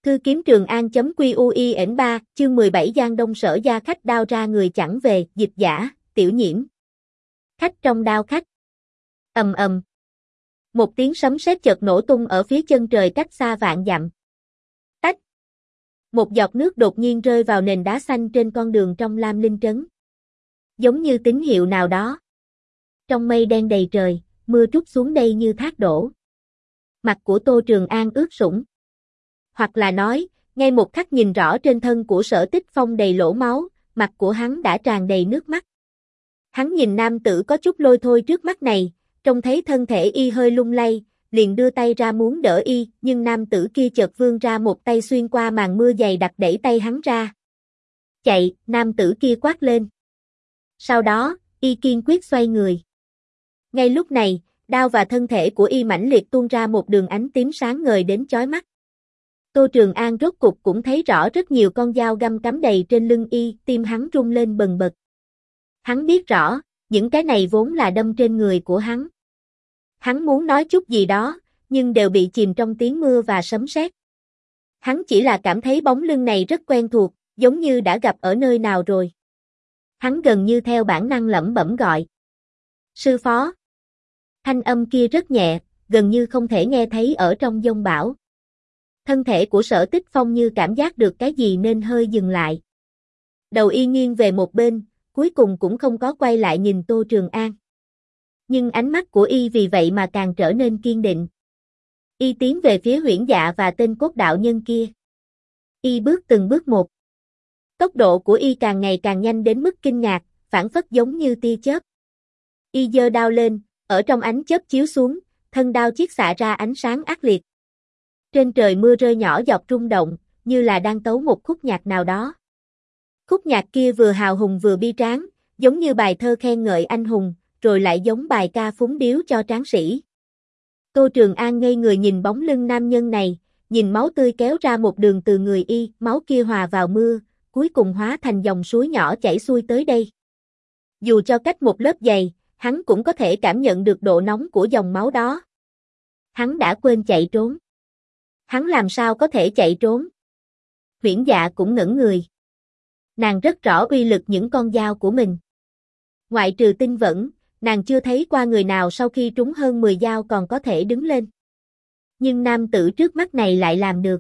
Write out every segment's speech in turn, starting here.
Cư kiếm Trường An.QUIN3, chương 17 Giang Đông Sở gia khách đao ra người chẳng về, dịch giả, Tiểu Nhiễm. Khách trong đao khách. Ầm ầm. Một tiếng sấm sét chợt nổ tung ở phía chân trời cách xa vạn dặm. Tách. Một giọt nước đột nhiên rơi vào nền đá xanh trên con đường trong Lam Linh Trấn. Giống như tín hiệu nào đó. Trong mây đen đầy trời, mưa trút xuống đây như thác đổ. Mặt của Tô Trường An ướt sũng. Hoặc là nói, ngay một khắc nhìn rõ trên thân của Sở Tích Phong đầy lỗ máu, mặt của hắn đã tràn đầy nước mắt. Hắn nhìn nam tử có chút lôi thôi trước mắt này, trông thấy thân thể y hơi lung lay, liền đưa tay ra muốn đỡ y, nhưng nam tử kia chợt vươn ra một tay xuyên qua màn mưa dày đặc đẩy tay hắn ra. Chạy, nam tử kia quát lên. Sau đó, y kiên quyết xoay người. Ngay lúc này, đao và thân thể của y mãnh liệt tuôn ra một đường ánh tím sáng ngời đến chói mắt. Tô Trường An rốt cục cũng thấy rõ rất nhiều con dao găm cắm đầy trên lưng y, tim hắn rung lên bần bật. Hắn biết rõ, những cái này vốn là đâm trên người của hắn. Hắn muốn nói chút gì đó, nhưng đều bị chìm trong tiếng mưa và sấm sét. Hắn chỉ là cảm thấy bóng lưng này rất quen thuộc, giống như đã gặp ở nơi nào rồi. Hắn gần như theo bản năng lẩm bẩm gọi. Sư phó. Thanh âm kia rất nhẹ, gần như không thể nghe thấy ở trong dông bão. Thân thể của Sở Tích Phong như cảm giác được cái gì nên hơi dừng lại. Đầu y nghiêng về một bên, cuối cùng cũng không có quay lại nhìn Tô Trường An. Nhưng ánh mắt của y vì vậy mà càng trở nên kiên định. Y tiến về phía Huyễn Dạ và tên cốt đạo nhân kia. Y bước từng bước một. Tốc độ của y càng ngày càng nhanh đến mức kinh ngạc, phảng phất giống như tia chớp. Y giơ đao lên, ở trong ánh chớp chiếu xuống, thân đao chiết xạ ra ánh sáng ác liệt. Trên trời mưa rơi nhỏ giọt rung động, như là đang tấu một khúc nhạc nào đó. Khúc nhạc kia vừa hào hùng vừa bi tráng, giống như bài thơ khen ngợi anh hùng, rồi lại giống bài ca phúng điếu cho tráng sĩ. Tô Trường An ngây người nhìn bóng lưng nam nhân này, nhìn máu tươi kéo ra một đường từ người y, máu kia hòa vào mưa, cuối cùng hóa thành dòng suối nhỏ chảy xuôi tới đây. Dù cho cách một lớp dày, hắn cũng có thể cảm nhận được độ nóng của dòng máu đó. Hắn đã quên chạy trốn. Hắn làm sao có thể chạy trốn? Huyễn Dạ cũng ngẩn người. Nàng rất rõ uy lực những con dao của mình. Ngoại trừ Tinh Vẫn, nàng chưa thấy qua người nào sau khi trúng hơn 10 dao còn có thể đứng lên. Nhưng nam tử trước mắt này lại làm được.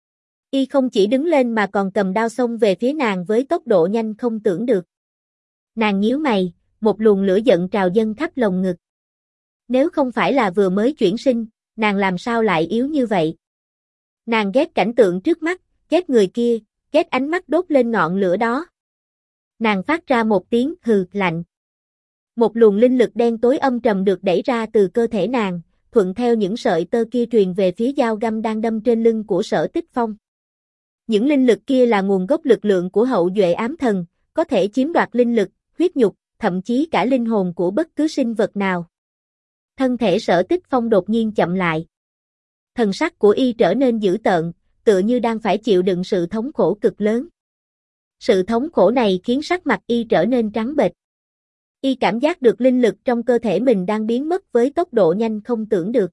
Y không chỉ đứng lên mà còn cầm đao xông về phía nàng với tốc độ nhanh không tưởng được. Nàng nhíu mày, một luồng lửa giận trào dâng khắp lồng ngực. Nếu không phải là vừa mới chuyển sinh, nàng làm sao lại yếu như vậy? Nàng ghét cảnh tượng trước mắt, ghét người kia, ghét ánh mắt đốt lên ngọn lửa đó. Nàng phát ra một tiếng hừ lạnh. Một luồng linh lực đen tối âm trầm được đẩy ra từ cơ thể nàng, thuận theo những sợi tơ kia truyền về phía dao găm đang đâm trên lưng của Sở Tích Phong. Những linh lực kia là nguồn gốc lực lượng của hậu duệ ám thần, có thể chiếm đoạt linh lực, huyết nhục, thậm chí cả linh hồn của bất cứ sinh vật nào. Thân thể Sở Tích Phong đột nhiên chậm lại. Thần sắc của y trở nên dữ tợn, tựa như đang phải chịu đựng sự thống khổ cực lớn. Sự thống khổ này khiến sắc mặt y trở nên trắng bệch. Y cảm giác được linh lực trong cơ thể mình đang biến mất với tốc độ nhanh không tưởng được.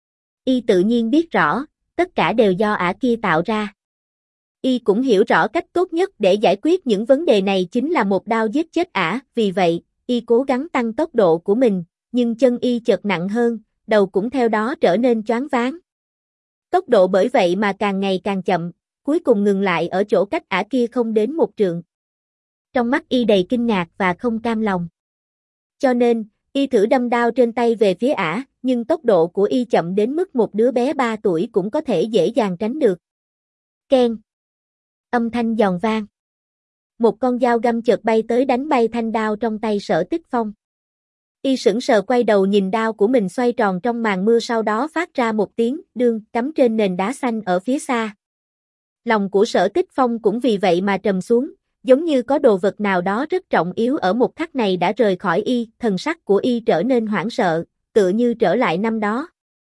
Y tự nhiên biết rõ, tất cả đều do ả kia tạo ra. Y cũng hiểu rõ cách tốt nhất để giải quyết những vấn đề này chính là một đao giết chết ả, vì vậy, y cố gắng tăng tốc độ của mình, nhưng chân y chợt nặng hơn, đầu cũng theo đó trở nên choáng váng. Tốc độ bởi vậy mà càng ngày càng chậm, cuối cùng ngừng lại ở chỗ cách ả kia không đến một trượng. Trong mắt y đầy kinh ngạc và không cam lòng. Cho nên, y thử đâm đao trên tay về phía ả, nhưng tốc độ của y chậm đến mức một đứa bé 3 tuổi cũng có thể dễ dàng tránh được. Keng. Âm thanh giòn vang. Một con dao găm chợt bay tới đánh bay thanh đao trong tay Sở Tích Phong. Y sững sờ quay đầu nhìn đao của mình xoay tròn trong màn mưa, sau đó phát ra một tiếng đương cắm trên nền đá xanh ở phía xa. Lòng của Sở Tích Phong cũng vì vậy mà trầm xuống, giống như có đồ vật nào đó rất trọng yếu ở một khắc này đã rời khỏi y, thần sắc của y trở nên hoảng sợ, tựa như trở lại năm đó.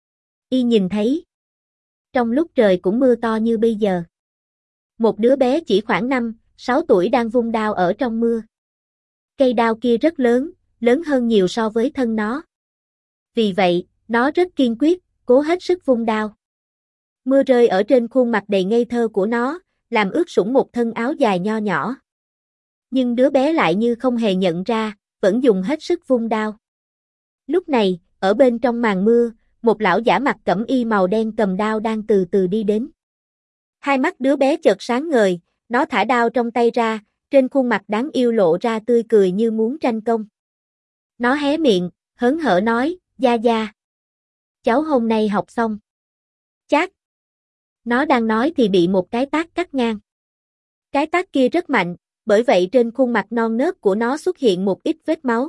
Y nhìn thấy, trong lúc trời cũng mưa to như bây giờ, một đứa bé chỉ khoảng 5-6 tuổi đang vung đao ở trong mưa. Cây đao kia rất lớn, lớn hơn nhiều so với thân nó. Vì vậy, nó rất kiên quyết, cố hết sức vung đao. Mưa rơi ở trên khuôn mặt đầy ngây thơ của nó, làm ướt sũng một thân áo dài nho nhỏ. Nhưng đứa bé lại như không hề nhận ra, vẫn dùng hết sức vung đao. Lúc này, ở bên trong màn mưa, một lão giả mặc cẩm y màu đen cầm đao đang từ từ đi đến. Hai mắt đứa bé chợt sáng ngời, nó thả đao trong tay ra, trên khuôn mặt đáng yêu lộ ra tươi cười như muốn tranh công. Nó hé miệng, hớn hở nói, gia gia. Cháu hôm nay học xong. Chát. Nó đang nói thì bị một cái tát cắt ngang. Cái tát kia rất mạnh, bởi vậy trên khuôn mặt non nớt của nó xuất hiện một ít vết máu.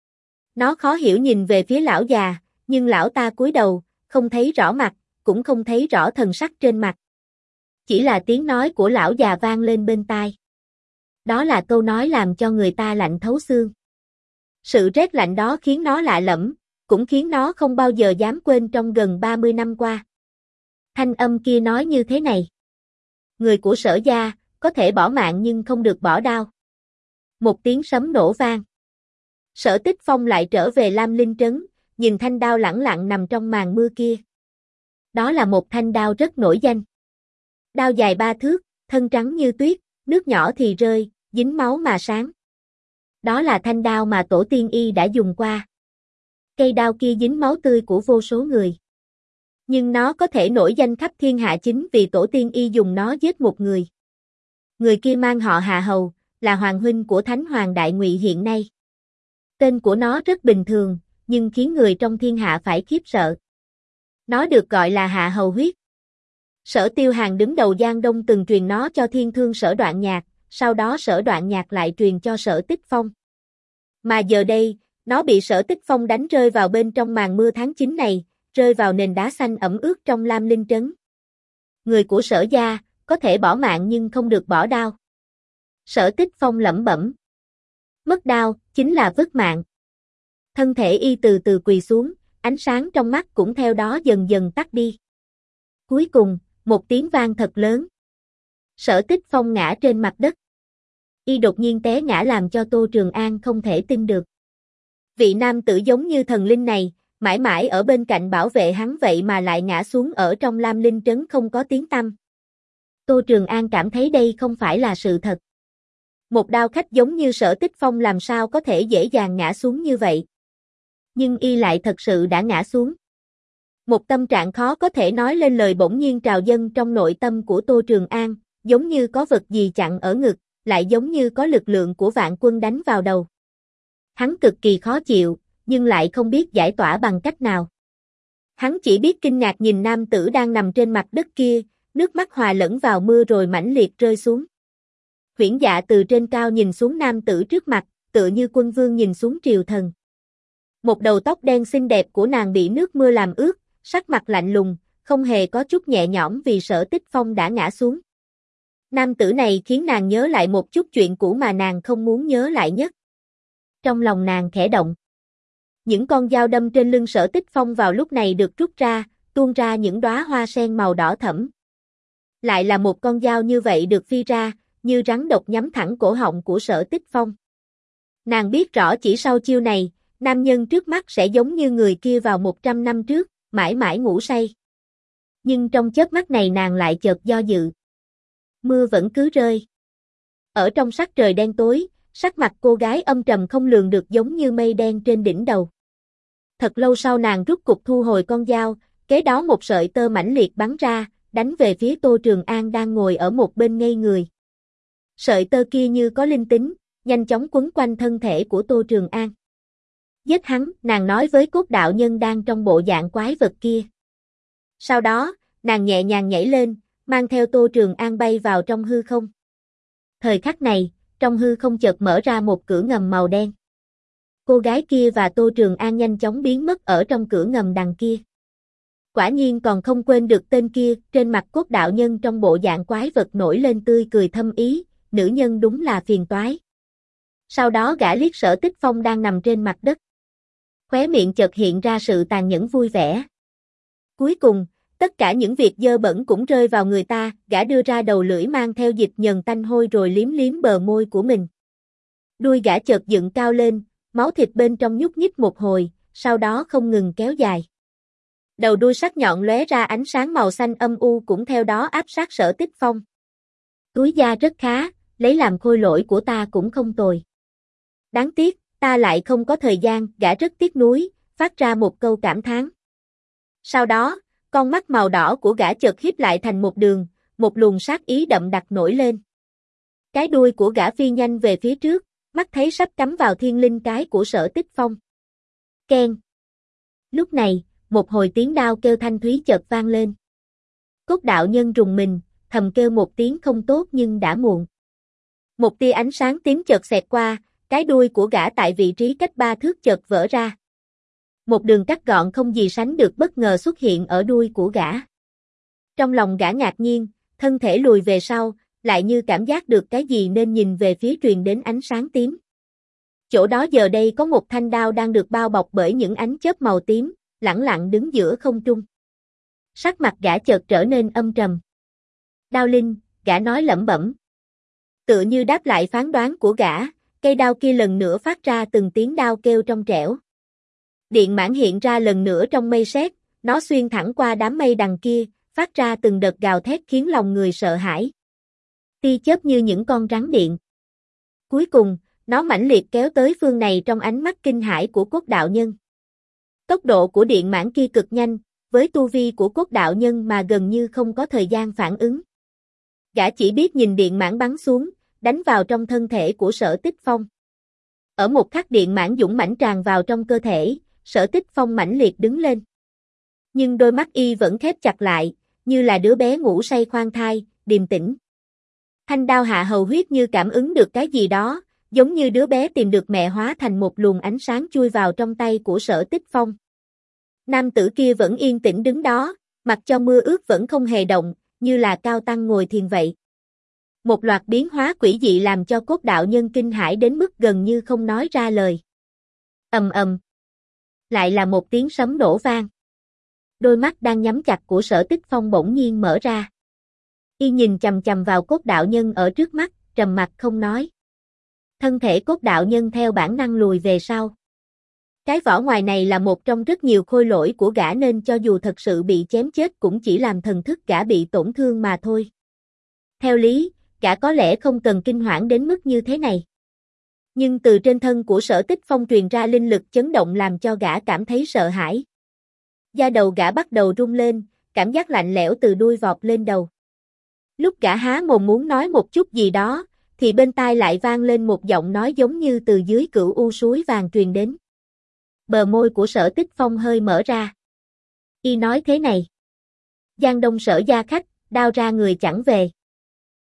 Nó khó hiểu nhìn về phía lão già, nhưng lão ta cúi đầu, không thấy rõ mặt, cũng không thấy rõ thần sắc trên mặt. Chỉ là tiếng nói của lão già vang lên bên tai. Đó là câu nói làm cho người ta lạnh thấu xương. Sự rét lạnh đó khiến nó lạ lẫm, cũng khiến nó không bao giờ dám quên trong gần 30 năm qua. Thanh âm kia nói như thế này. Người của Sở gia, có thể bỏ mạng nhưng không được bỏ đao. Một tiếng sấm nổ vang. Sở Tích Phong lại trở về Lam Linh Trấn, nhìn thanh đao lẳng lặng nằm trong màn mưa kia. Đó là một thanh đao rất nổi danh. Đao dài 3 thước, thân trắng như tuyết, nước nhỏ thì rơi, dính máu mà sáng. Đó là thanh đao mà tổ tiên y đã dùng qua. Cây đao kia dính máu tươi của vô số người. Nhưng nó có thể nổi danh khắp thiên hạ chính vì tổ tiên y dùng nó giết một người. Người kia mang họ Hạ Hầu, là hoàng huynh của Thánh Hoàng Đại Ngụy hiện nay. Tên của nó rất bình thường, nhưng khiến người trong thiên hạ phải khiếp sợ. Nó được gọi là Hạ Hầu huyết. Sở Tiêu Hàn đứng đầu Giang Đông từng truyền nó cho Thiên Thương Sở Đoạn Nhạc, sau đó Sở Đoạn Nhạc lại truyền cho Sở Tích Phong. Mà giờ đây, nó bị Sở Tích Phong đánh rơi vào bên trong màn mưa tháng 9 này, rơi vào nền đá xanh ẩm ướt trong Lam Linh Trấn. Người của Sở gia, có thể bỏ mạng nhưng không được bỏ đao. Sở Tích Phong lẩm bẩm. Mất đao, chính là vứt mạng. Thân thể y từ từ quỳ xuống, ánh sáng trong mắt cũng theo đó dần dần tắt đi. Cuối cùng, một tiếng vang thật lớn. Sở Tích Phong ngã trên mặt đất. Y đột nhiên té ngã làm cho Tô Trường An không thể tin được. Vị nam tử giống như thần linh này, mãi mãi ở bên cạnh bảo vệ hắn vậy mà lại ngã xuống ở trong Lam Linh Trấn không có tiếng tăm. Tô Trường An cảm thấy đây không phải là sự thật. Một đao khách giống như Sở Tích Phong làm sao có thể dễ dàng ngã xuống như vậy. Nhưng y lại thật sự đã ngã xuống. Một tâm trạng khó có thể nói lên lời bỗng nhiên trào dâng trong nội tâm của Tô Trường An, giống như có vật gì chặn ở ngực, lại giống như có lực lượng của vạn quân đánh vào đầu. Hắn cực kỳ khó chịu, nhưng lại không biết giải tỏa bằng cách nào. Hắn chỉ biết kinh ngạc nhìn nam tử đang nằm trên mặt đất kia, nước mắt hòa lẫn vào mưa rồi mãnh liệt rơi xuống. Huyễn Dạ từ trên cao nhìn xuống nam tử trước mặt, tựa như quân vương nhìn xuống triều thần. Một đầu tóc đen xinh đẹp của nàng bị nước mưa làm ướt, sắc mặt lạnh lùng, không hề có chút nhẹ nhõm vì Sở Tích Phong đã ngã xuống. Nam tử này khiến nàng nhớ lại một chút chuyện cũ mà nàng không muốn nhớ lại nhất. Trong lòng nàng khẽ động. Những con dao đâm trên lưng Sở Tích Phong vào lúc này được rút ra, tuôn ra những đóa hoa sen màu đỏ thẫm. Lại là một con dao như vậy được phi ra, như rắn độc nhắm thẳng cổ họng của Sở Tích Phong. Nàng biết rõ chỉ sau chiêu này, nam nhân trước mắt sẽ giống như người kia vào 100 năm trước, mãi mãi ngủ say. Nhưng trong chớp mắt này nàng lại chợt do dự. Mưa vẫn cứ rơi. Ở trong sắc trời đen tối, sắc mặt cô gái âm trầm không lường được giống như mây đen trên đỉnh đầu. Thật lâu sau nàng rút cục thu hồi con dao, kế đó một sợi tơ mãnh liệt bắn ra, đánh về phía Tô Trường An đang ngồi ở một bên ngây người. Sợi tơ kia như có linh tính, nhanh chóng quấn quanh thân thể của Tô Trường An. Giết hắn, nàng nói với cốt đạo nhân đang trong bộ dạng quái vật kia. Sau đó, nàng nhẹ nhàng nhảy lên, mang theo Tô Trường An bay vào trong hư không. Thời khắc này, trong hư không chợt mở ra một cửa ngầm màu đen. Cô gái kia và Tô Trường An nhanh chóng biến mất ở trong cửa ngầm đằng kia. Quả nhiên còn không quên được tên kia, trên mặt cốt đạo nhân trong bộ dạng quái vật nổi lên tươi cười thâm ý, nữ nhân đúng là phiền toái. Sau đó gã liếc Sở Tích Phong đang nằm trên mặt đất. Khóe miệng chợt hiện ra sự tàn nhẫn vui vẻ. Cuối cùng, tất cả những việc dơ bẩn cũng rơi vào người ta, gã đưa ra đầu lưỡi mang theo dịch nhờn tanh hôi rồi liếm liếm bờ môi của mình. Đuôi gã chợt dựng cao lên, máu thịt bên trong nhúc nhích một hồi, sau đó không ngừng kéo dài. Đầu đuôi sắc nhọn lóe ra ánh sáng màu xanh âm u cũng theo đó áp sát Sở Tích Phong. Túi da rất khá, lấy làm khôi lỗi của ta cũng không tồi. Đáng tiếc, ta lại không có thời gian, gã rất tiếc nuối, phát ra một câu cảm thán. Sau đó, con mắt màu đỏ của gã chợt híp lại thành một đường, một luồng sát ý đậm đặc nổi lên. Cái đuôi của gã phi nhanh về phía trước, mắt thấy sắp cắm vào thiên linh cái của Sở Tích Phong. Keng. Lúc này, một hồi tiếng đao kêu thanh thúy chợt vang lên. Cốt đạo nhân rùng mình, thầm kêu một tiếng không tốt nhưng đã muộn. Một tia ánh sáng tím chợt xẹt qua, cái đuôi của gã tại vị trí cách 3 thước chợt vỡ ra. Một đường cắt gọn không gì sánh được bất ngờ xuất hiện ở đuôi của gã. Trong lòng gã ngạc nhiên, thân thể lùi về sau, lại như cảm giác được cái gì nên nhìn về phía truyền đến ánh sáng tím. Chỗ đó giờ đây có một thanh đao đang được bao bọc bởi những ánh chớp màu tím, lẳng lặng đứng giữa không trung. Sắc mặt gã chợt trở nên âm trầm. Đao linh, gã nói lẩm bẩm. Tựa như đáp lại phán đoán của gã, cây đao kia lần nữa phát ra từng tiếng đao kêu trong trẻo. Điện mãn hiện ra lần nữa trong mây sét, nó xuyên thẳng qua đám mây đằng kia, phát ra từng đợt gào thét khiến lòng người sợ hãi. Tia chớp như những con rắn điện. Cuối cùng, nó mãnh liệt kéo tới phương này trong ánh mắt kinh hãi của Cốt đạo nhân. Tốc độ của điện mãn kia cực nhanh, với tu vi của Cốt đạo nhân mà gần như không có thời gian phản ứng. Gã chỉ biết nhìn điện mãn bắn xuống, đánh vào trong thân thể của Sở Tích Phong. Ở một khắc điện mãn dũng mãnh tràn vào trong cơ thể, Sở Tích Phong mãnh liệt đứng lên. Nhưng đôi mắt y vẫn khép chặt lại, như là đứa bé ngủ say khoan thai, điềm tĩnh. Thanh đao hạ hầu huyết như cảm ứng được cái gì đó, giống như đứa bé tìm được mẹ hóa thành một luồng ánh sáng chui vào trong tay của Sở Tích Phong. Nam tử kia vẫn yên tĩnh đứng đó, mặc cho mưa ướt vẫn không hề động, như là cao tăng ngồi thiền vậy. Một loạt biến hóa quỷ dị làm cho Cốt đạo nhân kinh hãi đến mức gần như không nói ra lời. Ầm ầm. Lại là một tiếng sấm nổ vang. Đôi mắt đang nhắm chặt của Sở Tích Phong bỗng nhiên mở ra. Y nhìn chằm chằm vào Cốt đạo nhân ở trước mắt, trầm mặc không nói. Thân thể Cốt đạo nhân theo bản năng lùi về sau. Cái vỏ ngoài này là một trong rất nhiều khôi lỗi của gã nên cho dù thật sự bị chém chết cũng chỉ làm thần thức gã bị tổn thương mà thôi. Theo lý, gã có lẽ không cần kinh hoảng đến mức như thế này. Nhưng từ trên thân của Sở Tích Phong truyền ra linh lực chấn động làm cho gã cảm thấy sợ hãi. Da đầu gã bắt đầu rung lên, cảm giác lạnh lẽo từ đuôi vọt lên đầu. Lúc gã há mồm muốn nói một chút gì đó, thì bên tai lại vang lên một giọng nói giống như từ dưới cửu u suối vàng truyền đến. Bờ môi của Sở Tích Phong hơi mở ra. Y nói thế này. Giang Đông Sở gia khách, đao ra người chẳng về.